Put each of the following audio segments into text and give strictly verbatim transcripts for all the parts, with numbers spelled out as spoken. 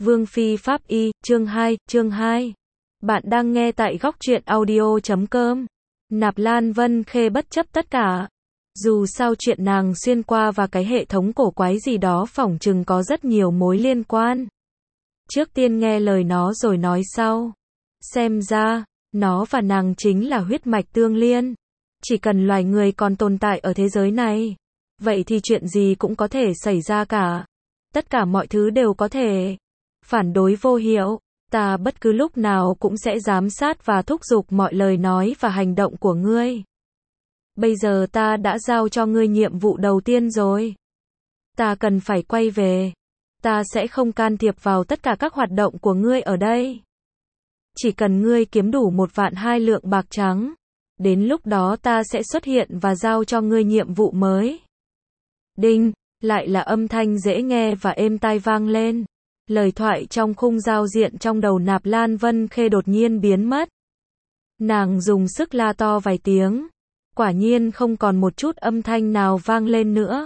Vương Phi Pháp Y, chương hai, chương hai. Bạn đang nghe tại góc truyện audio chấm com. Nạp Lan Vân Khê bất chấp tất cả. Dù sao chuyện nàng xuyên qua và cái hệ thống cổ quái gì đó phỏng chừng có rất nhiều mối liên quan. Trước tiên nghe lời nó rồi nói sau. Xem ra, nó và nàng chính là huyết mạch tương liên. Chỉ cần loài người còn tồn tại ở thế giới này, vậy thì chuyện gì cũng có thể xảy ra cả. Tất cả mọi thứ đều có thể. Phản đối vô hiệu, ta bất cứ lúc nào cũng sẽ giám sát và thúc giục mọi lời nói và hành động của ngươi. Bây giờ ta đã giao cho ngươi nhiệm vụ đầu tiên rồi. Ta cần phải quay về. Ta sẽ không can thiệp vào tất cả các hoạt động của ngươi ở đây. Chỉ cần ngươi kiếm đủ một vạn hai lượng bạc trắng. Đến lúc đó ta sẽ xuất hiện và giao cho ngươi nhiệm vụ mới. Đinh, lại là âm thanh dễ nghe và êm tai vang lên. Lời thoại trong khung giao diện trong đầu Nạp Lan Vân Khê đột nhiên biến mất. Nàng dùng sức la to vài tiếng. Quả nhiên không còn một chút âm thanh nào vang lên nữa.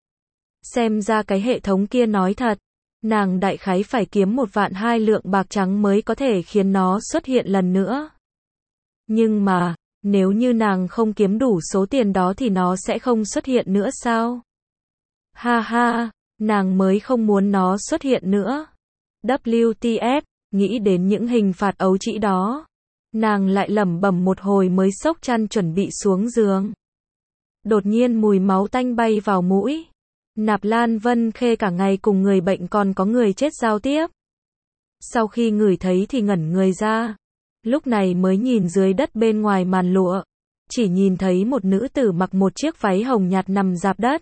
Xem ra cái hệ thống kia nói thật. Nàng đại khái phải kiếm một vạn hai lượng bạc trắng mới có thể khiến nó xuất hiện lần nữa. Nhưng mà, nếu như nàng không kiếm đủ số tiền đó thì nó sẽ không xuất hiện nữa sao? Ha ha, nàng mới không muốn nó xuất hiện nữa. vê kép tê, nghĩ đến những hình phạt ấu trĩ đó. Nàng lại lẩm bẩm một hồi mới xốc chăn chuẩn bị xuống giường. Đột nhiên mùi máu tanh bay vào mũi. Nạp Lan Vân Khê cả ngày cùng người bệnh còn có người chết giao tiếp. Sau khi ngửi thấy thì ngẩn người ra. Lúc này mới nhìn dưới đất bên ngoài màn lụa. Chỉ nhìn thấy một nữ tử mặc một chiếc váy hồng nhạt nằm rạp đất.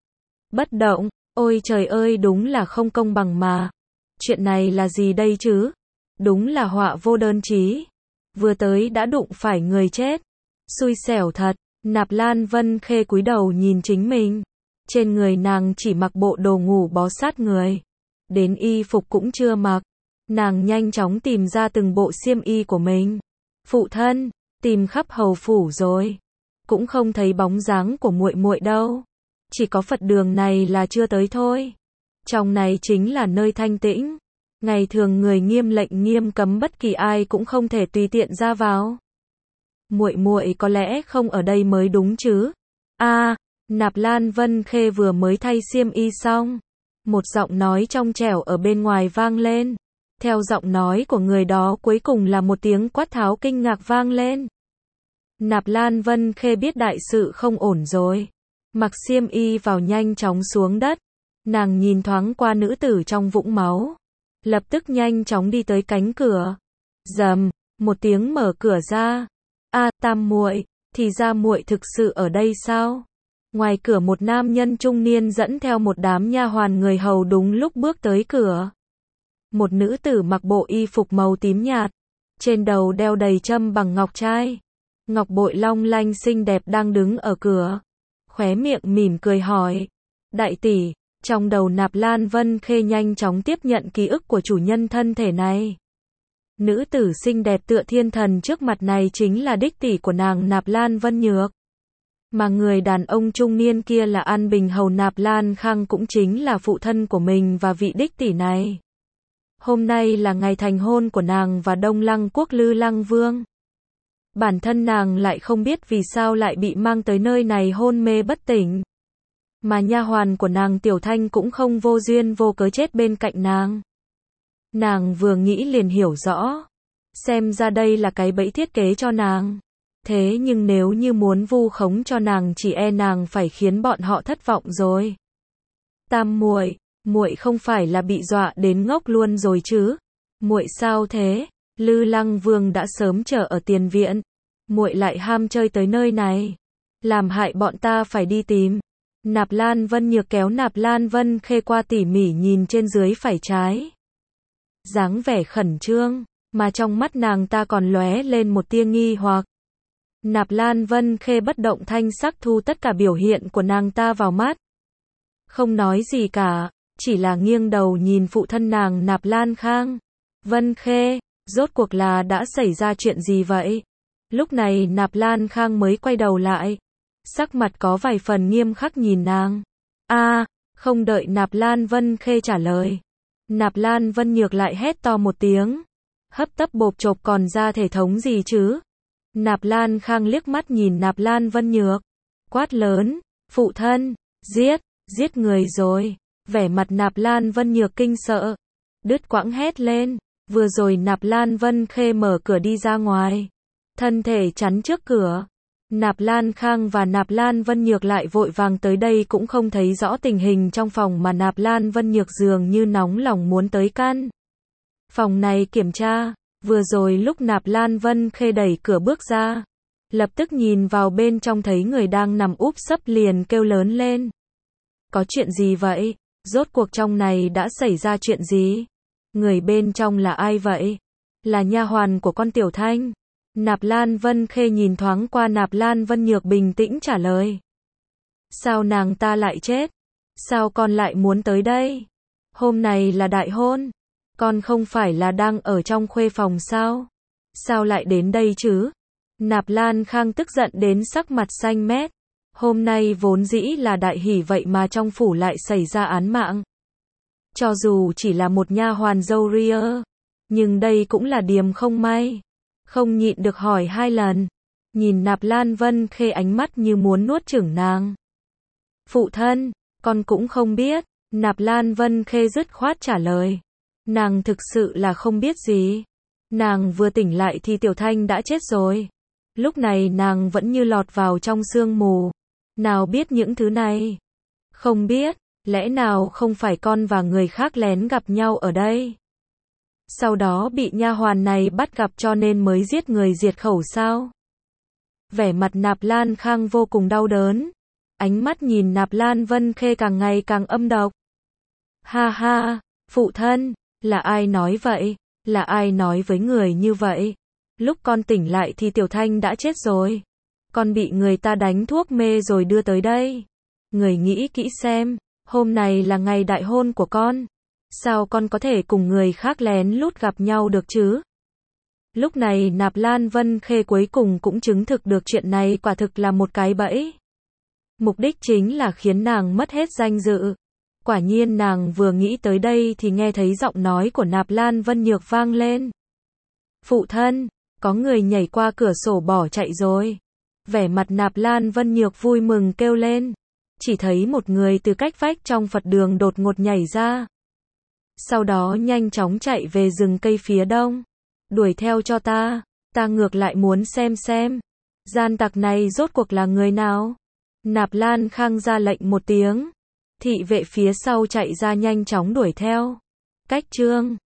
Bất động, ôi trời ơi đúng là không công bằng mà. Chuyện này là gì đây chứ? Đúng là họa vô đơn chí. Vừa tới đã đụng phải người chết. Xui xẻo thật, Nạp Lan Vân Khê cúi đầu nhìn chính mình. Trên người nàng chỉ mặc bộ đồ ngủ bó sát người. Đến y phục cũng chưa mặc. Nàng nhanh chóng tìm ra từng bộ xiêm y của mình. Phụ thân, tìm khắp hầu phủ rồi. Cũng không thấy bóng dáng của muội muội đâu. Chỉ có Phật đường này là chưa tới thôi. Trong này chính là nơi thanh tĩnh. Ngày thường người nghiêm lệnh nghiêm cấm bất kỳ ai cũng không thể tùy tiện ra vào. Muội muội có lẽ không ở đây mới đúng chứ? A, à, Nạp Lan Vân Khê vừa mới thay xiêm y xong. Một giọng nói trong trẻo ở bên ngoài vang lên. Theo giọng nói của người đó cuối cùng là một tiếng quát tháo kinh ngạc vang lên. Nạp Lan Vân Khê biết đại sự không ổn rồi. Mặc xiêm y vào nhanh chóng xuống đất. Nàng nhìn thoáng qua nữ tử trong vũng máu. Lập tức nhanh chóng đi tới cánh cửa. Rầm, một tiếng mở cửa ra. A, Tam muội, thì ra muội thực sự ở đây sao? Ngoài cửa một nam nhân trung niên dẫn theo một đám nha hoàn người hầu đúng lúc bước tới cửa. Một nữ tử mặc bộ y phục màu tím nhạt. Trên đầu đeo đầy trâm bằng ngọc trai. Ngọc bội long lanh xinh đẹp đang đứng ở cửa. Khóe miệng mỉm cười hỏi. Đại tỷ, trong đầu Nạp Lan Vân Khê nhanh chóng tiếp nhận ký ức của chủ nhân thân thể này. Nữ tử xinh đẹp tựa thiên thần trước mặt này chính là đích tỷ của nàng Nạp Lan Vân Nhược. Mà người đàn ông trung niên kia là An Bình Hầu Nạp Lan Khang cũng chính là phụ thân của mình và vị đích tỷ này. Hôm nay là ngày thành hôn của nàng và Đông Lăng Quốc Lư Lăng Vương. Bản thân nàng lại không biết vì sao lại bị mang tới nơi này hôn mê bất tỉnh. Mà nha hoàn của nàng Tiểu Thanh cũng không vô duyên vô cớ chết bên cạnh nàng. Nàng vừa nghĩ liền hiểu rõ. Xem ra đây là cái bẫy thiết kế cho nàng. Thế nhưng nếu như muốn vu khống cho nàng chỉ e nàng phải khiến bọn họ thất vọng rồi. Tam muội, muội không phải là bị dọa đến ngốc luôn rồi chứ? Muội sao thế? Lư Lăng Vương đã sớm chờ ở tiền viện. Muội lại ham chơi tới nơi này. Làm hại bọn ta phải đi tìm. Nạp Lan Vân Nhược kéo Nạp Lan Vân Khê qua tỉ mỉ nhìn trên dưới phải trái. Dáng vẻ khẩn trương, mà trong mắt nàng ta còn lóe lên một tia nghi hoặc. Nạp Lan Vân Khê bất động thanh sắc thu tất cả biểu hiện của nàng ta vào mắt. Không nói gì cả, chỉ là nghiêng đầu nhìn phụ thân nàng Nạp Lan Khang. Vân Khê, rốt cuộc là đã xảy ra chuyện gì vậy? Lúc này Nạp Lan Khang mới quay đầu lại. Sắc mặt có vài phần nghiêm khắc nhìn nàng. A, à, không đợi Nạp Lan Vân Khê trả lời. Nạp Lan Vân Nhược lại hét to một tiếng. Hấp tấp bộp chộp còn ra thể thống gì chứ? Nạp Lan Khang liếc mắt nhìn Nạp Lan Vân Nhược. Quát lớn, phụ thân, giết, giết người rồi. Vẻ mặt Nạp Lan Vân Nhược kinh sợ. Đứt quãng hét lên. Vừa rồi Nạp Lan Vân Khê mở cửa đi ra ngoài. Thân thể chắn trước cửa. Nạp Lan Khang và Nạp Lan Vân Nhược lại vội vàng tới đây cũng không thấy rõ tình hình trong phòng mà Nạp Lan Vân Nhược dường như nóng lòng muốn tới căn phòng này kiểm tra. Vừa rồi lúc Nạp Lan Vân Khê đẩy cửa bước ra, lập tức nhìn vào bên trong thấy người đang nằm úp sấp liền kêu lớn lên. Có chuyện gì vậy? Rốt cuộc trong này đã xảy ra chuyện gì? Người bên trong là ai vậy? Là nha hoàn của con Tiểu Thanh. Nạp Lan Vân Khê nhìn thoáng qua Nạp Lan Vân Nhược bình tĩnh trả lời. Sao nàng ta lại chết? Sao con lại muốn tới đây? Hôm này là đại hôn. Con không phải là đang ở trong khuê phòng sao? Sao lại đến đây chứ? Nạp Lan Khang tức giận đến sắc mặt xanh mét. Hôm nay vốn dĩ là đại hỷ vậy mà trong phủ lại xảy ra án mạng. Cho dù chỉ là một nha hoàn dâu ria, nhưng đây cũng là điềm không may. Không nhịn được hỏi hai lần. Nhìn Nạp Lan Vân Khê ánh mắt như muốn nuốt chửng nàng. Phụ thân, con cũng không biết. Nạp Lan Vân Khê dứt khoát trả lời. Nàng thực sự là không biết gì. Nàng vừa tỉnh lại thì Tiểu Thanh đã chết rồi. Lúc này nàng vẫn như lọt vào trong sương mù. Nào biết những thứ này. Không biết, lẽ nào không phải con và người khác lén gặp nhau ở đây? Sau đó bị nha hoàn này bắt gặp cho nên mới giết người diệt khẩu sao? Vẻ mặt Nạp Lan Khang vô cùng đau đớn. Ánh mắt nhìn Nạp Lan Vân Khê càng ngày càng âm độc. Ha ha, phụ thân, là ai nói vậy? Là ai nói với người như vậy? Lúc con tỉnh lại thì Tiểu Thanh đã chết rồi. Con bị người ta đánh thuốc mê rồi đưa tới đây. Người nghĩ kỹ xem, hôm này là ngày đại hôn của con. Sao con có thể cùng người khác lén lút gặp nhau được chứ? Lúc này Nạp Lan Vân Khê cuối cùng cũng chứng thực được chuyện này quả thực là một cái bẫy. Mục đích chính là khiến nàng mất hết danh dự. Quả nhiên nàng vừa nghĩ tới đây thì nghe thấy giọng nói của Nạp Lan Vân Nhược vang lên. Phụ thân, có người nhảy qua cửa sổ bỏ chạy rồi. Vẻ mặt Nạp Lan Vân Nhược vui mừng kêu lên. Chỉ thấy một người từ cách vách trong Phật đường đột ngột nhảy ra. Sau đó nhanh chóng chạy về rừng cây phía đông. Đuổi theo cho ta, ta ngược lại muốn xem xem. Gian tặc này rốt cuộc là người nào? Nạp Lan Khang ra lệnh một tiếng. Thị vệ phía sau chạy ra nhanh chóng đuổi theo. Cách chương